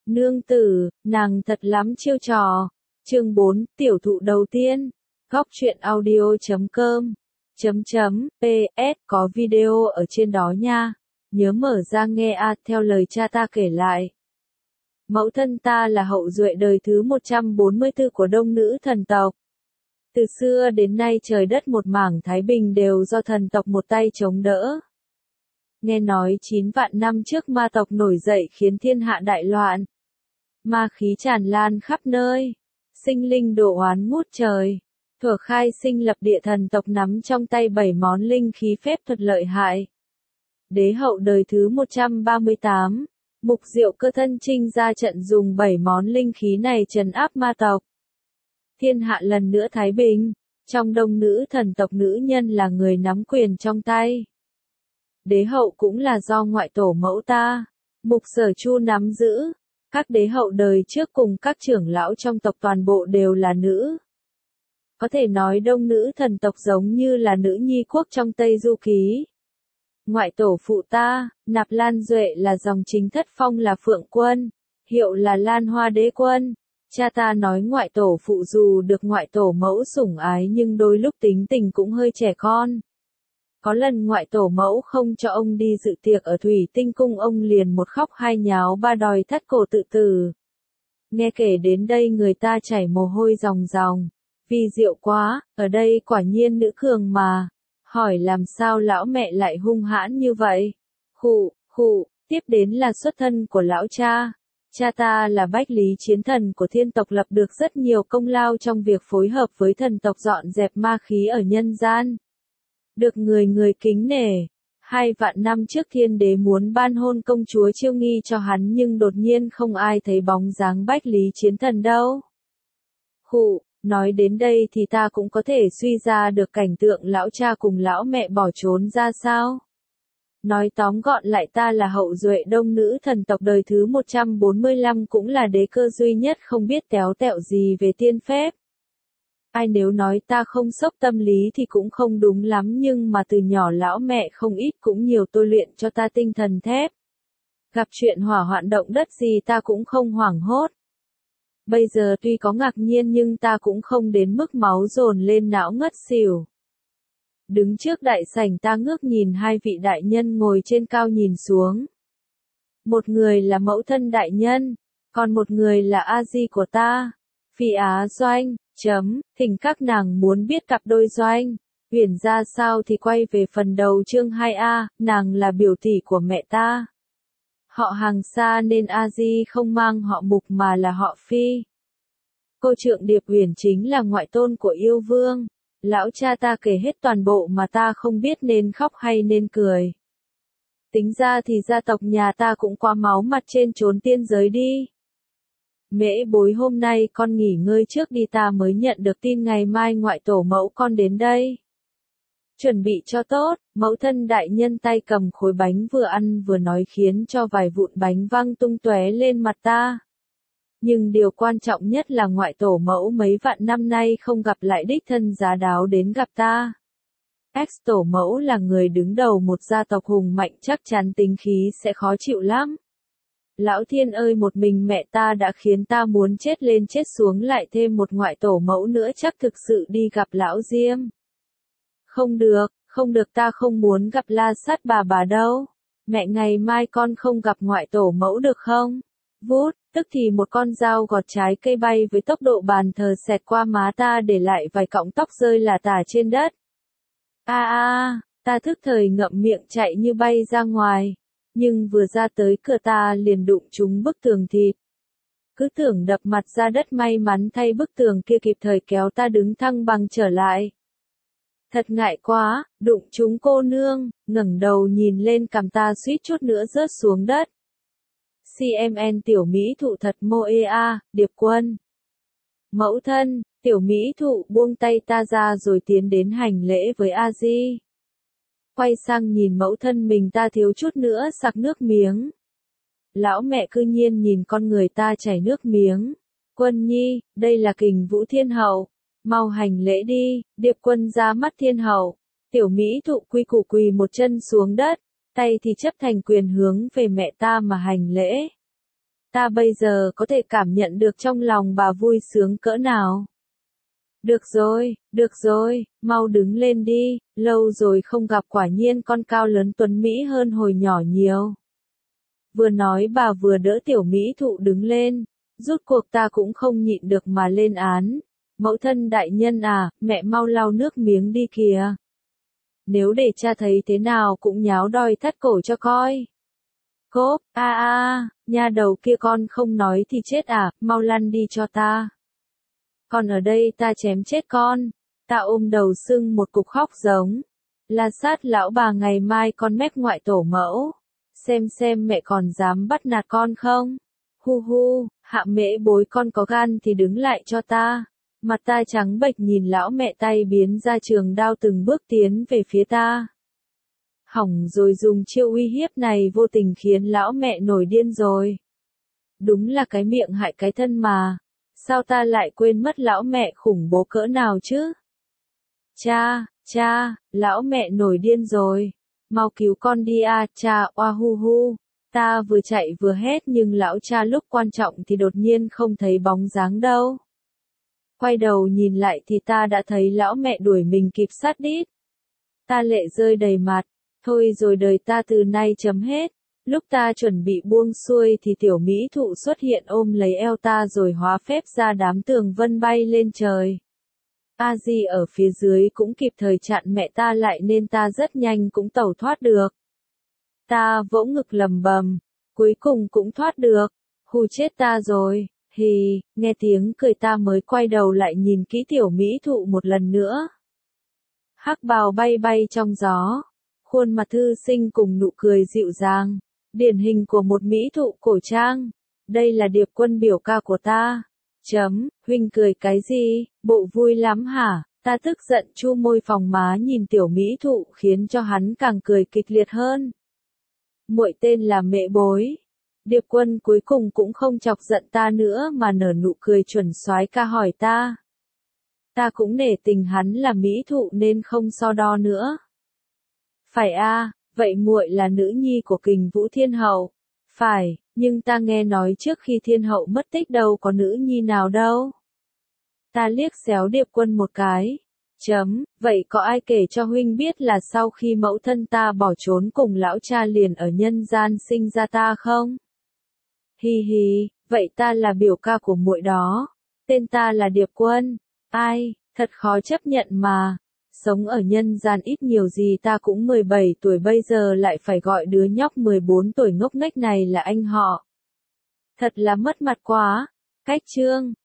Nương tử, nàng thật lắm chiêu trò. Chương 4, tiểu thụ đầu tiên. Góc truyện audio.com .ps có video ở trên đó nha. Nhớ mở ra nghe theo lời cha ta kể lại. Mẫu thân ta là hậu duệ đời thứ 144 của đông nữ thần tộc. Từ xưa đến nay trời đất một mảng thái bình đều do thần tộc một tay chống đỡ. Nghe nói 9 vạn năm trước ma tộc nổi dậy khiến thiên hạ đại loạn. Ma khí tràn lan khắp nơi. Sinh linh đổ oán ngút trời. Thuở khai sinh lập địa thần tộc nắm trong tay 7 món linh khí phép thuật lợi hại. Đế hậu đời thứ 138, Mục Diệu Cơ thân chinh ra trận dùng 7 món linh khí này trấn áp ma tộc. Thiên hạ lần nữa thái bình, trong đông nữ thần tộc nữ nhân là người nắm quyền trong tay. Đế hậu cũng là do ngoại tổ mẫu ta, Mục Sở Chu nắm giữ. Các đế hậu đời trước cùng các trưởng lão trong tộc toàn bộ đều là nữ. Có thể nói đông nữ thần tộc giống như là nữ nhi quốc trong Tây Du Ký. Ngoại tổ phụ ta, Nạp Lan Duệ là dòng chính thất phong là Phượng Quân, hiệu là Lan Hoa Đế Quân. Cha ta nói ngoại tổ phụ dù được ngoại tổ mẫu sủng ái nhưng đôi lúc tính tình cũng hơi trẻ con. Có lần ngoại tổ mẫu không cho ông đi dự tiệc ở Thủy Tinh Cung, ông liền một khóc hai nháo ba đòi thắt cổ tự tử. Nghe kể đến đây người ta chảy mồ hôi ròng ròng. Vì diệu quá, ở đây quả nhiên nữ cường mà. Hỏi làm sao lão mẹ lại hung hãn như vậy? Khụ, tiếp đến là xuất thân của lão cha. Cha ta là Bách Lý Chiến Thần của thiên tộc, lập được rất nhiều công lao trong việc phối hợp với thần tộc dọn dẹp ma khí ở nhân gian. Được người kính nể. 2 vạn năm trước thiên đế muốn ban hôn công chúa Chiêu Nghi cho hắn nhưng đột nhiên không ai thấy bóng dáng Bách Lý Chiến Thần đâu. Nói đến đây thì ta cũng có thể suy ra được cảnh tượng lão cha cùng lão mẹ bỏ trốn ra sao. Nói tóm gọn lại, ta là hậu duệ đông nữ thần tộc đời thứ 145, cũng là đế cơ duy nhất không biết téo tẹo gì về tiên phép. Ai nếu nói ta không sốc tâm lý thì cũng không đúng lắm, nhưng mà từ nhỏ lão mẹ không ít cũng nhiều tôi luyện cho ta tinh thần thép. Gặp chuyện hỏa hoạn động đất gì ta cũng không hoảng hốt. Bây giờ tuy có ngạc nhiên nhưng ta cũng không đến mức máu dồn lên não ngất xỉu. Đứng trước đại sảnh ta ngước nhìn hai vị đại nhân ngồi trên cao nhìn xuống. Một người là mẫu thân đại nhân, còn một người là A Di của ta. Phi Á Doanh, thỉnh các nàng muốn biết cặp đôi Doanh, Uyển ra sao thì quay về phần đầu chương 2A, nàng là biểu tỷ của mẹ ta. Họ hàng xa nên A Di không mang họ Mục mà là họ Phi. Cô Trượng Điệp Uyển chính là ngoại tôn của yêu vương. Lão cha ta kể hết toàn bộ mà ta không biết nên khóc hay nên cười. Tính ra thì gia tộc nhà ta cũng quá máu mặt trên chốn tiên giới đi. Mễ Bối, hôm nay con nghỉ ngơi trước đi, ta mới nhận được tin ngày mai ngoại tổ mẫu con đến đây. Chuẩn bị cho tốt, mẫu thân đại nhân tay cầm khối bánh vừa ăn vừa nói khiến cho vài vụn bánh văng tung tóe lên mặt ta. Nhưng điều quan trọng nhất là ngoại tổ mẫu mấy vạn năm nay không gặp lại đích thân giá đáo đến gặp ta. Ex tổ mẫu là người đứng đầu một gia tộc hùng mạnh, chắc chắn tính khí sẽ khó chịu lắm. Lão thiên ơi, một mình mẹ ta đã khiến ta muốn chết lên chết xuống, lại thêm một ngoại tổ mẫu nữa chắc thực sự đi gặp lão Diêm. Không được, ta không muốn gặp La Sát bà đâu. Mẹ, ngày mai con không gặp ngoại tổ mẫu được không? Vút, tức thì một con dao gọt trái cây bay với tốc độ bàn thờ xẹt qua má ta để lại vài cọng tóc rơi lả tả trên đất. Ta thức thời ngậm miệng chạy như bay ra ngoài. Nhưng vừa ra tới cửa ta liền đụng trúng bức tường thịt. Cứ tưởng đập mặt ra đất, may mắn thay bức tường kia kịp thời kéo ta đứng thăng bằng trở lại. Thật ngại quá, đụng trúng cô nương, ngẩng đầu nhìn lên cằm ta suýt chút nữa rớt xuống đất. CMN tiểu mỹ thụ thật moea, Điệp Quân. Mẫu thân, tiểu mỹ thụ buông tay ta ra rồi tiến đến hành lễ với A Di. Quay sang nhìn mẫu thân mình ta thiếu chút nữa sặc nước miếng. Lão mẹ cư nhiên nhìn con người ta chảy nước miếng. Quân nhi, đây là Kình Vũ Thiên Hậu. Mau hành lễ đi. Điệp Quân ra mắt Thiên Hậu. Tiểu mỹ thụ quy củ quỳ một chân xuống đất. Tay thì chấp thành quyền hướng về mẹ ta mà hành lễ. Ta bây giờ có thể cảm nhận được trong lòng bà vui sướng cỡ nào. Được rồi, mau đứng lên đi, lâu rồi không gặp quả nhiên con cao lớn tuấn Mỹ hơn hồi nhỏ nhiều. Vừa nói bà vừa đỡ tiểu mỹ thụ đứng lên, rút cuộc ta cũng không nhịn được mà lên án. Mẫu thân đại nhân à, mẹ mau lau nước miếng đi kìa. Nếu để cha thấy thế nào cũng nháo đòi thắt cổ cho coi. Cốp, nha đầu kia con không nói thì chết à, mau lăn đi cho ta. Còn ở đây ta chém chết con. Ta ôm đầu sưng một cục khóc giống. La sát lão bà ngày mai con mép ngoại tổ mẫu. Xem mẹ còn dám bắt nạt con không? Hu, Hạ Mễ bối con có gan thì đứng lại cho ta. Mặt ta trắng bệch nhìn lão mẹ tay biến ra trường đao từng bước tiến về phía ta. Hỏng rồi, dùng chiêu uy hiếp này vô tình khiến lão mẹ nổi điên rồi. Đúng là cái miệng hại cái thân mà. Sao ta lại quên mất lão mẹ khủng bố cỡ nào chứ? Cha, lão mẹ nổi điên rồi. Mau cứu con đi à, cha, oa hu. Ta vừa chạy vừa hét nhưng lão cha lúc quan trọng thì đột nhiên không thấy bóng dáng đâu. Quay đầu nhìn lại thì ta đã thấy lão mẹ đuổi mình kịp sát đít. Ta lệ rơi đầy mặt. Thôi rồi, đời ta từ nay chấm hết. Lúc ta chuẩn bị buông xuôi thì tiểu mỹ thụ xuất hiện ôm lấy eo ta rồi hóa phép ra đám tường vân bay lên trời. A Di ở phía dưới cũng kịp thời chặn mẹ ta lại nên ta rất nhanh cũng tẩu thoát được. Ta vỗ ngực lầm bầm, cuối cùng cũng thoát được. Hù chết ta rồi. Hì, nghe tiếng cười ta mới quay đầu lại nhìn kỹ tiểu mỹ thụ một lần nữa. Hắc bào bay trong gió. Khuôn mặt thư sinh cùng nụ cười dịu dàng. Điển hình của một mỹ thụ cổ trang. Đây là Điệp Quân biểu ca của ta. Huynh cười cái gì, bộ vui lắm hả? Ta tức giận chu môi phòng má nhìn tiểu mỹ thụ khiến cho hắn càng cười kịch liệt hơn. Muội tên là Mễ Bối. Điệp Quân cuối cùng cũng không chọc giận ta nữa mà nở nụ cười chuẩn soái ca hỏi ta. Ta cũng nể tình hắn là mỹ thụ nên không so đo nữa. Phải a, vậy muội là nữ nhi của Kình Vũ Thiên Hậu. Phải, nhưng ta nghe nói trước khi Thiên Hậu mất tích đâu có nữ nhi nào đâu. Ta liếc xéo Điệp Quân một cái. Vậy có ai kể cho huynh biết là sau khi mẫu thân ta bỏ trốn cùng lão cha liền ở nhân gian sinh ra ta không? Hi, vậy ta là biểu ca của muội đó. Tên ta là Điệp Quân. Ai, thật khó chấp nhận mà. Sống ở nhân gian ít nhiều gì ta cũng 17 tuổi bây giờ lại phải gọi đứa nhóc 14 tuổi ngốc nghếch này là anh họ. Thật là mất mặt quá. Cách chương.